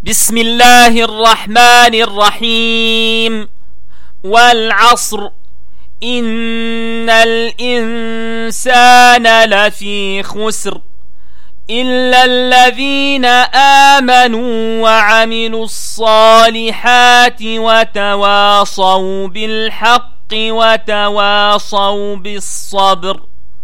بسم الله الرحمن الرحيم. والعصر إن الإنسان لفي خسر إلا الذين آمنوا وعملوا الصالحات وتواصوا بالحق وتواصوا بالصبر.